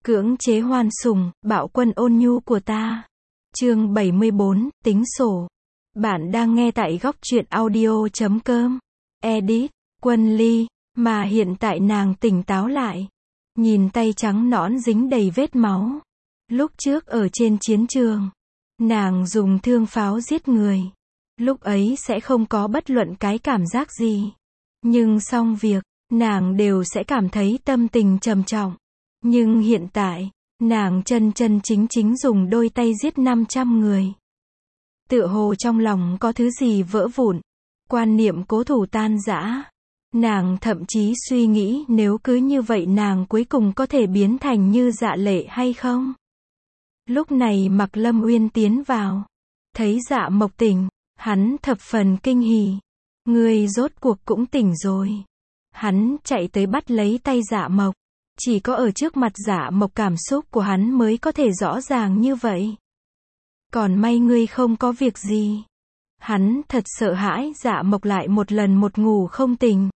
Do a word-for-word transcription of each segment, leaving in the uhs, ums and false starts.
Cưỡng chế hoan sủng, bạo quân ôn nhu của ta. Chương bảy mươi bốn, tính sổ. Bạn đang nghe tại góc truyện audio chấm com. Edit, Quân Ly, mà hiện tại nàng tỉnh táo lại. Nhìn tay trắng nõn dính đầy vết máu. Lúc trước ở trên chiến trường, nàng dùng thương pháo giết người. Lúc ấy sẽ không có bất luận cái cảm giác gì. Nhưng xong việc, nàng đều sẽ cảm thấy tâm tình trầm trọng. Nhưng hiện tại, nàng chân chân chính chính dùng đôi tay giết năm trăm người. Tựa hồ trong lòng có thứ gì vỡ vụn, quan niệm cố thủ tan rã. Nàng thậm chí suy nghĩ nếu cứ như vậy nàng cuối cùng có thể biến thành như Dạ Lệ hay không. Lúc này Mạc Lâm Uyên tiến vào, thấy Dạ Mộc tỉnh, hắn thập phần kinh hỉ. Ngươi rốt cuộc cũng tỉnh rồi. Hắn chạy tới bắt lấy tay Dạ Mộc. Chỉ có ở trước mặt Dạ Mộc cảm xúc của hắn mới có thể rõ ràng như vậy. Còn may ngươi không có việc gì. Hắn thật sợ hãi Dạ Mộc lại một lần một ngủ không tỉnh.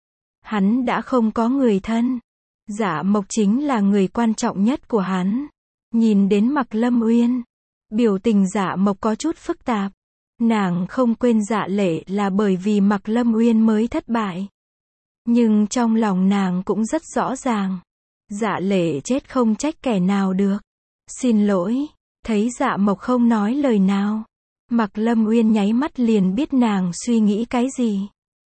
Hắn đã không có người thân. Dạ Mộc chính là người quan trọng nhất của hắn. Nhìn đến Mạc Lâm Uyên, biểu tình Dạ Mộc có chút phức tạp. Nàng không quên Dạ Lệ là bởi vì Mạc Lâm Uyên mới thất bại. Nhưng trong lòng nàng cũng rất rõ ràng. Dạ Lệ chết không trách kẻ nào được. Xin lỗi. Thấy Dạ Mộc không nói lời nào, Mạc Lâm Uyên nháy mắt liền biết nàng suy nghĩ cái gì.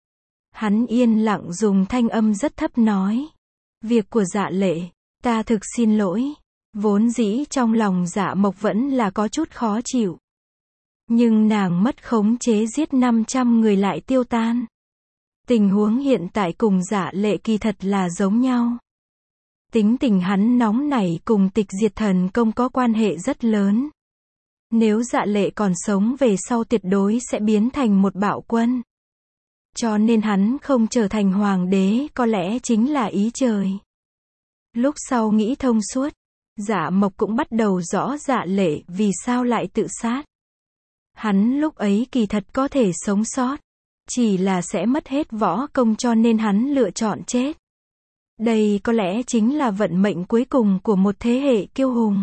Hắn yên lặng dùng thanh âm rất thấp nói. Việc của Dạ Lệ, ta thực xin lỗi. Vốn dĩ trong lòng Dạ Mộc vẫn là có chút khó chịu. Nhưng nàng mất khống chế giết năm trăm người lại tiêu tan. Tình huống hiện tại cùng Dạ Lệ kỳ thật là giống nhau. Tính tình hắn nóng nảy cùng Tịch Diệt Thần Công có quan hệ rất lớn. Nếu Dạ Lệ còn sống về sau tuyệt đối sẽ biến thành một bạo quân. Cho nên hắn không trở thành hoàng đế có lẽ chính là ý trời. Lúc sau nghĩ thông suốt, Dạ Mộc cũng bắt đầu rõ Dạ Lệ vì sao lại tự sát. Hắn lúc ấy kỳ thật có thể sống sót, chỉ là sẽ mất hết võ công cho nên hắn lựa chọn chết. Đây có lẽ chính là vận mệnh cuối cùng của một thế hệ kiêu hùng.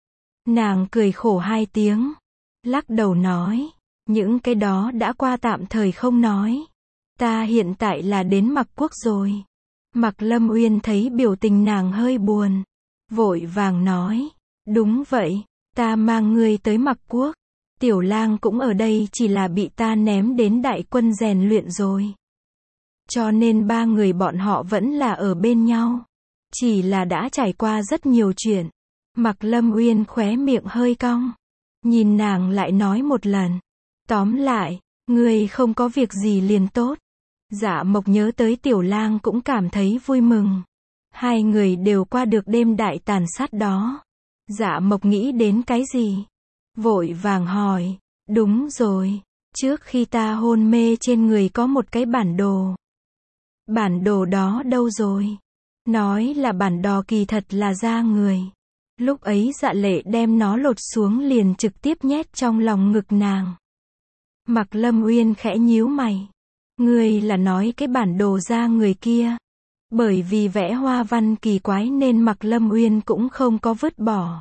Nàng cười khổ hai tiếng, lắc đầu nói, những cái đó đã qua tạm thời không nói. Ta hiện tại là đến Mạc Quốc rồi. Mạc Lâm Uyên thấy biểu tình nàng hơi buồn, vội vàng nói, đúng vậy, ta mang ngươi tới Mạc Quốc. Tiểu Lang cũng ở đây chỉ là bị ta ném đến đại quân rèn luyện rồi. Cho nên ba người bọn họ vẫn là ở bên nhau. Chỉ là đã trải qua rất nhiều chuyện. Mạc Lâm Uyên khóe miệng hơi cong. Nhìn nàng lại nói một lần. Tóm lại, ngươi không có việc gì liền tốt. Dạ Mộc nhớ tới Tiểu Lang cũng cảm thấy vui mừng. Hai người đều qua được đêm đại tàn sát đó. Dạ Mộc nghĩ đến cái gì? Vội vàng hỏi. Đúng rồi. Trước khi ta hôn mê trên người có một cái bản đồ. Bản đồ đó đâu rồi? Nói là bản đồ kỳ thật là da người. Lúc ấy Dạ Lệ đem nó lột xuống liền trực tiếp nhét trong lòng ngực nàng. Mạc Lâm Uyên khẽ nhíu mày. Ngươi là nói cái bản đồ da người kia. Bởi vì vẽ hoa văn kỳ quái nên Mạc Lâm Uyên cũng không có vứt bỏ.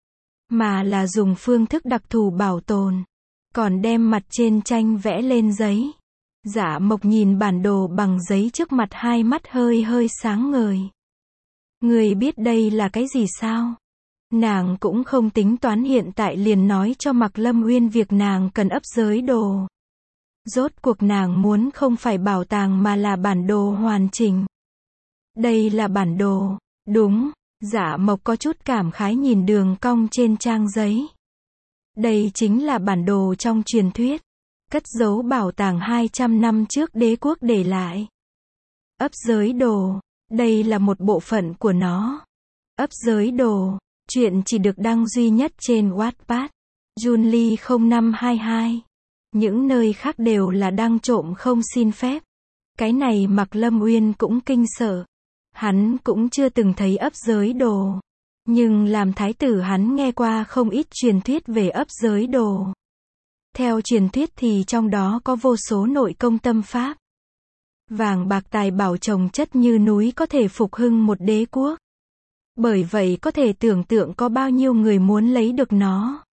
Mà là dùng phương thức đặc thù bảo tồn. Còn đem mặt trên tranh vẽ lên giấy. Dạ Mộc nhìn bản đồ bằng giấy trước mặt hai mắt hơi hơi sáng ngời. Người biết đây là cái gì sao? Nàng cũng không tính toán hiện tại liền nói cho Mạc Lâm Uyên việc nàng cần ấp giới đồ. Rốt cuộc nàng muốn không phải bảo tàng mà là bản đồ hoàn chỉnh. Đây là bản đồ, đúng, Dạ Mộc có chút cảm khái nhìn đường cong trên trang giấy. Đây chính là bản đồ trong truyền thuyết. Cất giấu bảo tàng hai trăm năm trước đế quốc để lại. Ấp giới đồ, đây là một bộ phận của nó. Ấp giới đồ, chuyện chỉ được đăng duy nhất trên Wattpad. Junly không năm hai hai. Những nơi khác đều là đăng trộm không xin phép. Cái này Mạc Lâm Uyên cũng kinh sợ. Hắn cũng chưa từng thấy ấp giới đồ. Nhưng làm thái tử hắn nghe qua không ít truyền thuyết về ấp giới đồ. Theo truyền thuyết thì trong đó có vô số nội công tâm pháp. Vàng bạc tài bảo chồng chất như núi có thể phục hưng một đế quốc. Bởi vậy có thể tưởng tượng có bao nhiêu người muốn lấy được nó.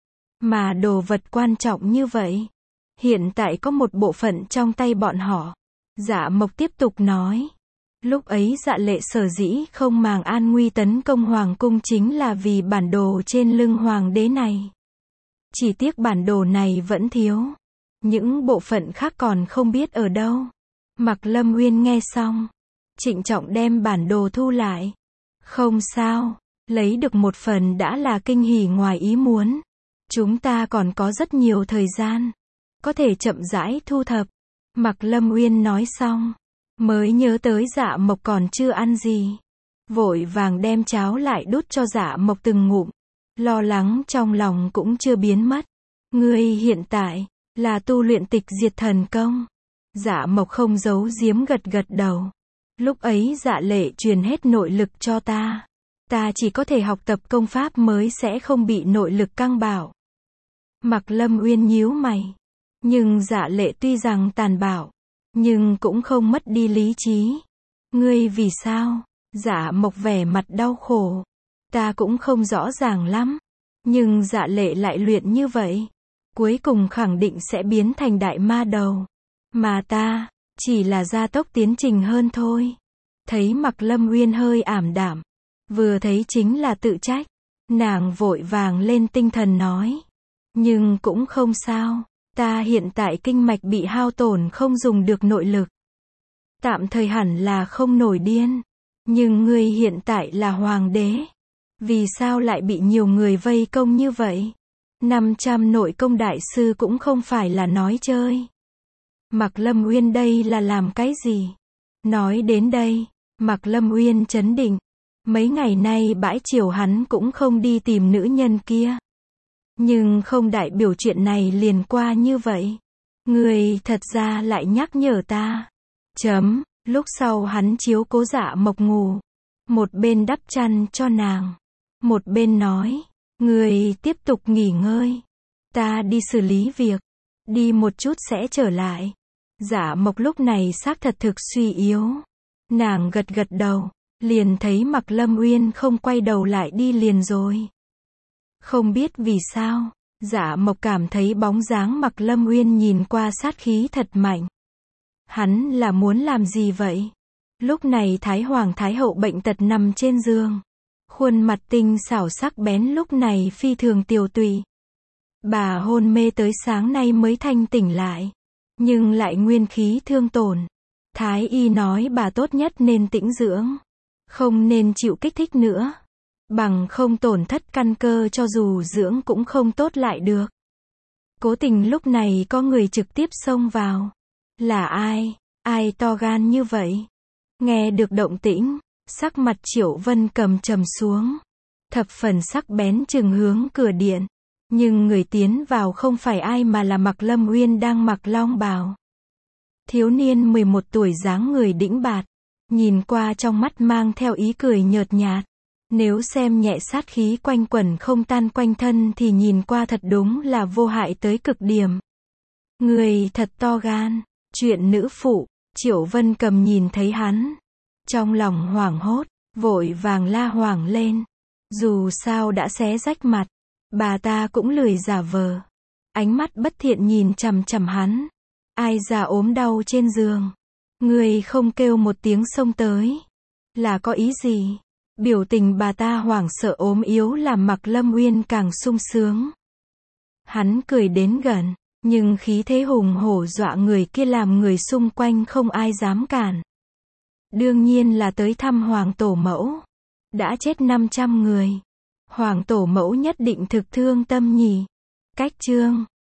Mà đồ vật quan trọng như vậy, hiện tại có một bộ phận trong tay bọn họ. Dạ Mộc tiếp tục nói. Lúc ấy Dạ Lệ sở dĩ không màng an nguy tấn công hoàng cung chính là vì bản đồ trên lưng hoàng đế này. Chỉ tiếc bản đồ này vẫn thiếu. Những bộ phận khác còn không biết ở đâu. Mạc Lâm Uyên nghe xong, trịnh trọng đem bản đồ thu lại. Không sao, lấy được một phần đã là kinh hỉ ngoài ý muốn. Chúng ta còn có rất nhiều thời gian, có thể chậm rãi thu thập. Mạc Lâm Uyên nói xong, mới nhớ tới Dạ Mộc còn chưa ăn gì. Vội vàng đem cháo lại đút cho Dạ Mộc từng ngụm. Lo lắng trong lòng cũng chưa biến mất. Ngươi hiện tại là tu luyện tịch diệt thần công. Dạ Mộc không giấu giếm gật gật đầu. Lúc ấy Dạ Lệ truyền hết nội lực cho ta. Ta chỉ có thể học tập công pháp mới sẽ không bị nội lực căng bạo. Mạc Lâm Uyên nhíu mày. Nhưng Dạ Lệ tuy rằng tàn bạo, nhưng cũng không mất đi lý trí. Ngươi vì sao? Dạ Mộc vẻ mặt đau khổ. Ta cũng không rõ ràng lắm. Nhưng Dạ Lệ lại luyện như vậy, cuối cùng khẳng định sẽ biến thành đại ma đầu. Mà ta, chỉ là gia tốc tiến trình hơn thôi. Thấy Mạc Lâm Uyên hơi ảm đạm, vừa thấy chính là tự trách. Nàng vội vàng lên tinh thần nói. Nhưng cũng không sao. Ta hiện tại kinh mạch bị hao tổn không dùng được nội lực. Tạm thời hẳn là không nổi điên. Nhưng ngươi hiện tại là hoàng đế. Vì sao lại bị nhiều người vây công như vậy? năm trăm nội công đại sư cũng không phải là nói chơi. Mạc Lâm Uyên đây là làm cái gì? Nói đến đây, Mạc Lâm Uyên chấn định. Mấy ngày nay bãi chiều hắn cũng không đi tìm nữ nhân kia. Nhưng không đại biểu chuyện này liền qua như vậy. Người thật ra lại nhắc nhở ta. Chấm, lúc sau hắn chiếu cố Dạ Mộc ngủ. Một bên đắp chăn cho nàng. Một bên nói. Người tiếp tục nghỉ ngơi. Ta đi xử lý việc. Đi một chút sẽ trở lại. Dạ Mộc lúc này xác thật thực suy yếu. Nàng gật gật đầu. Liền thấy Mạc Lâm Uyên không quay đầu lại đi liền rồi. Không biết vì sao, Dạ Mộc cảm thấy bóng dáng Mạc Lâm Uyên nhìn qua sát khí thật mạnh. Hắn là muốn làm gì vậy? Lúc này Thái Hoàng Thái Hậu bệnh tật nằm trên giường. Khuôn mặt tinh xảo sắc bén lúc này phi thường tiều tụy. Bà hôn mê tới sáng nay mới thanh tỉnh lại. Nhưng lại nguyên khí thương tổn. Thái y nói bà tốt nhất nên tĩnh dưỡng. Không nên chịu kích thích nữa. Bằng không tổn thất căn cơ cho dù dưỡng cũng không tốt lại được. Cố tình lúc này có người trực tiếp xông vào. Là ai? Ai to gan như vậy? Nghe được động tĩnh, sắc mặt Triệu Vân Cầm trầm xuống. Thập phần sắc bén chừng hướng cửa điện. Nhưng người tiến vào không phải ai mà là Mạc Lâm Uyên đang mặc long bào. Thiếu niên mười một tuổi dáng người đĩnh bạt. Nhìn qua trong mắt mang theo ý cười nhợt nhạt. Nếu xem nhẹ sát khí quanh quẩn không tan quanh thân thì nhìn qua thật đúng là vô hại tới cực điểm. Người thật to gan. Chuyện nữ phụ. Triệu Vân Cầm nhìn thấy hắn. Trong lòng hoảng hốt. Vội vàng la hoảng lên. Dù sao đã xé rách mặt. Bà ta cũng lười giả vờ. Ánh mắt bất thiện nhìn chằm chằm hắn. Ai già ốm đau trên giường. Người không kêu một tiếng xông tới. Là có ý gì? Biểu tình bà ta hoảng sợ ốm yếu làm Mạc Lâm Uyên càng sung sướng. Hắn cười đến gần, nhưng khí thế hùng hổ dọa người kia làm người xung quanh không ai dám cản. Đương nhiên là tới thăm Hoàng Tổ Mẫu. Đã chết năm trăm người. Hoàng Tổ Mẫu nhất định thực thương tâm nhỉ. Cách chương